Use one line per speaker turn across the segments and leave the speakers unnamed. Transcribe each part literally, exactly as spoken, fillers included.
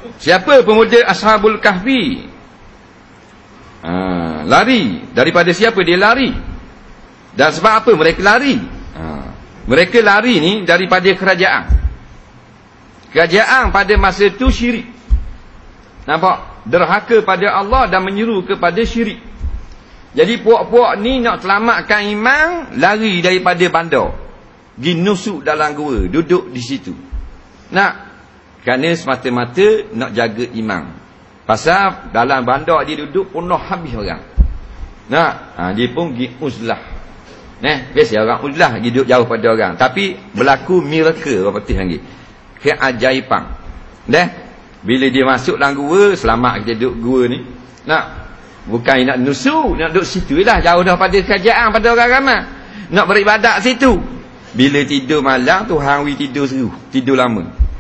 Siapa pemuda Ashabul Kahfi? Ha, lari. Daripada siapa dia lari? Dan sebab apa mereka lari? Ha, mereka lari ni daripada kerajaan. Kerajaan pada masa tu syirik. Nampak? Derhaka pada Allah dan menyeru kepada syirik. Jadi puak-puak ni nak selamatkan iman, lari daripada bandar. Pergi nusuk dalam gua, duduk di situ. Nak? Kerana semata-mata nak jaga iman. Pasal dalam bandar dia duduk penuh habis orang. Nak? Ha, dia pun pergi uzlah. Nah, biasa orang uzlah pergi duduk jauh pada orang. Tapi berlaku miracle apa petih lagi. Keajaiban. Dah? Bila dia masuk dalam gua, selamat kita duduk gua ni. Nak? Bukan nak nusuk, nak duduk situ lah, jauh daripada kerajaan pada orang ramai. Nak beribadat situ. Bila tidur malam, Tuhan wi tidur seru, tidur lama.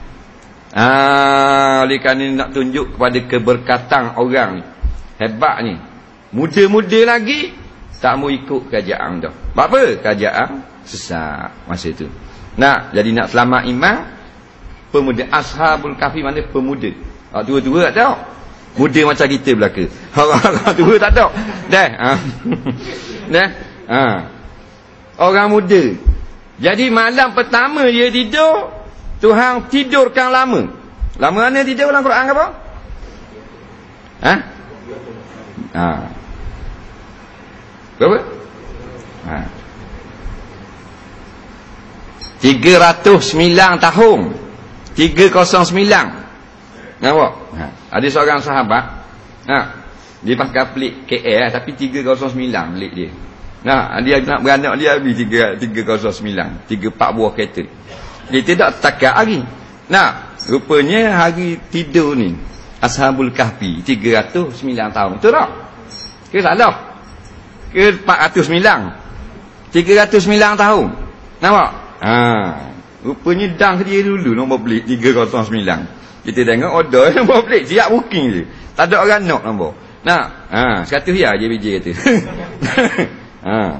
Ah, oleh kerana nak tunjuk kepada keberkatan orang ni. Hebat ni. Muda-muda lagi tak mau ikut kerajaan dah. Sebab apa? Kerajaan sesat masa tu. Nak jadi nak selamat iman, pemuda Ashabul Kahfi mana pemuda. Ah, tua-tua tak tahu. Muda macam kita belaka. Orang-orang tua tak tahu. Dah. Ha. Dah. Ha. Orang muda. Jadi malam pertama dia tidur, Tuhan tidurkan lama. Lama mana tidur dalam Quran apa? Ha? Ha. Berapa? Ha. tiga ratus sembilan tahun. tiga kosong sembilan. Nampak? Ha. Ada seorang sahabat, ha, dia pakai pelik K L tapi tiga kosong sembilan pelik dia. Nah, dia nak beranak dia habis tiga kosong sembilan, tiga empat buah kereta. Dia tidak takat hari. Nah, rupanya hari tidur ni Ashabul Kahfi tiga ratus sembilan tahun. Betul tak? Ke salah? Ke empat ratus sembilan? tiga ratus sembilan tahun. Nampak? Ha, rupanya dang dia dulu nombor pelik tiga kosong sembilan. Kita tengok order nombor pelik siap booking je. Tak ada orang nak nombor. Nah, ha, seratus ya je biji kata. Ha.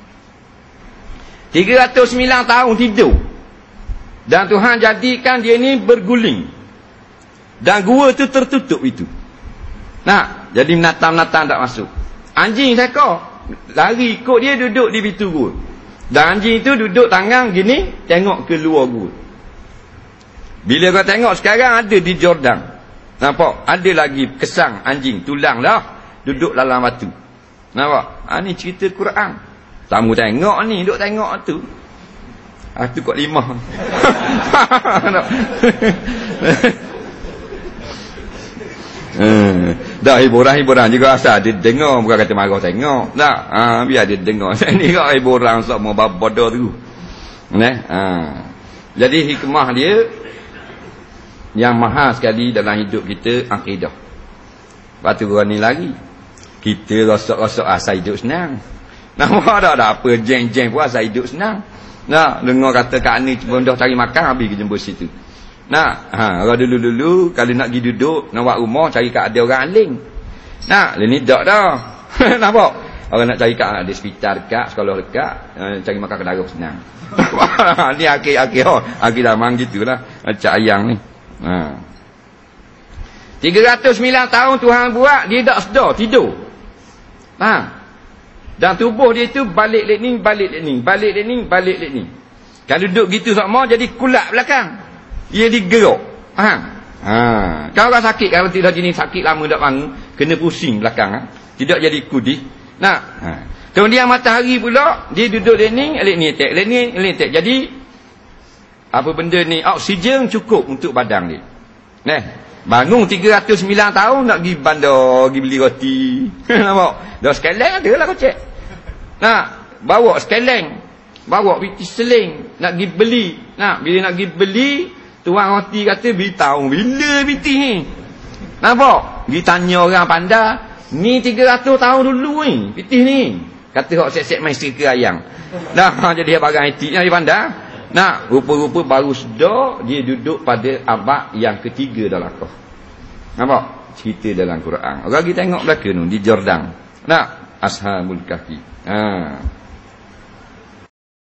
tiga ratus sembilan tahun tidur. Dan Tuhan jadikan dia ni berguling. Dan gua tu tertutup itu. Nah, jadi menatang-natang tak masuk. Anjing sekor lari ikut dia duduk di pintu gua. Dan anjing tu duduk tangan gini tengok ke luar gua. Bila kau tengok sekarang ada di Jordan. Nampak? Ada lagi kesang anjing tulang dah duduk dalam batu. Nampak? Ha, ni cerita Quran. Tamu tengok ni, duk tengok tu. Ah tu kot lima. hmm. Dah hiburan-hiburan juga asal dia dengar, bukan kata marah tengok. Tak, ha, biar dia dengar. Ni kok hiburan sok mau bodoh tu. Nah, ha. Jadi hikmah dia yang mahal sekali dalam hidup kita akidah. Batu orang ni lagi. Kita rosok-rosok asal hidup senang. Nampak tak ada apa jeng-jeng pun asal hidup senang. Nah, dengar kata kat ni cuma dah cari makan habis ke jemput situ. Nah, ha, orang dulu-dulu kalau nak pergi duduk, nak buat rumah cari kat ada orang aling. Nah, ni dak dah. Nampak? Orang nak cari kat ada hospital dekat, sekolah dekat, uh, cari makan kedai senang. Ni akhir-akhir oh, akhir zaman gitulah macam ayang ni. Ha. tiga ratus sembilan tahun Tuhan buat, dia tak sedar, tidur. Faham? Dan tubuh dia tu balik lek ni, balik lek ni, balik lek ni, balik lek ni. Kalau duduk gitu sama jadi kulak belakang. Dia digerok. Faham? Ha. Kalau orang sakit, kalau tidak jenis sakit lama tak bangun, kena pusing belakang, ha? Tidak jadi kudi. Nah, ha. Kemudian matahari pula, dia duduk lek ni, lek ni tek, lek ni, lek tek. Jadi apa benda ni, oksigen cukup untuk badan dia. Nah, bangun tiga ratus sembilan tahun nak pergi bandar, pergi beli roti. Nampak? Dah sekeleng ada lah kau cek. Nah, bawa sekeleng, bawa piti seling, nak pergi beli. Nah, bila nak pergi beli, tuang roti kata beritahu bila piti ni. Nampak? Pergi tanya orang pandai, ni tiga ratus tahun dulu ni, piti ni. Kata hok set-set main isteri ke ayam. Nah, jadi barang etik yang dia pandai. Nah, rupa-rupa baru sedar dia duduk pada abad yang ketiga dalam kau. Nampak? Cerita dalam Quran. Orang kita tengok belakang tu di Jordan. Nah, Ashabul Kahfi. Ha.